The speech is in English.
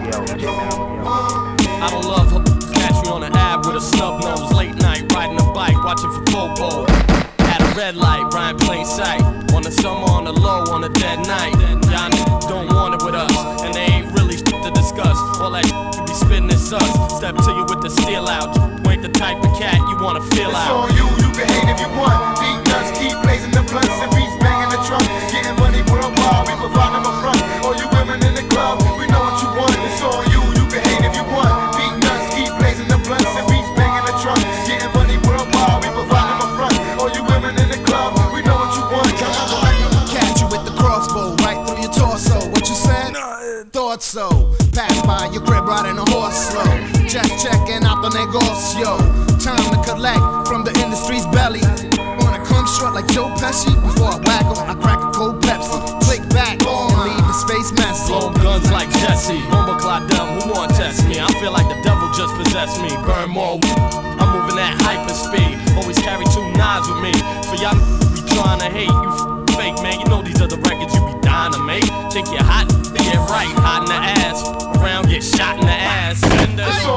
I don't love her. Catch me on the ab with a snub nose. Late night, riding a bike, watching for Popo. At a red light, right in plain sight. On the summer, on the low, on a dead night. Y'all niggas don't want it with us, and they ain't really shit to discuss. All that shit you be spitting is sus. Step to you with the steel out. You ain't the type of cat you wanna feel out. It's on you, you can hate if you want. Beat nuts, keep blazing the blunts and beats banging the trunk. Getting money worldwide, we provide them a front. All you women in the club, we know what you want. It's on you, you can hate if you want. Beat nuts, keep blazing the blunts and beats banging the trunk. Getting money worldwide, we provide them a front. All you women in the club, we know what you want. Catch you with the crossbow right through your torso. What you said? Thought so. Pass by your crib riding a horse slow. Just checking out the negocio. Time to collect from the industry's belly. Wanna come short like Joe Pesci? Before I whack him, I crack a cold Pepsi. Click back and leave his face messy. Blown guns like Jesse. Bomba clock dumb, who wanna test me? I feel like the devil just possessed me. Burn more. I'm moving at hyper speed. Always carry 2 knives with me. For y'all be trying to hate, you fake, man. You know these are the records you be dying to make. Think you're hot? Get right, hot in the ass. Around, get shot in the ass.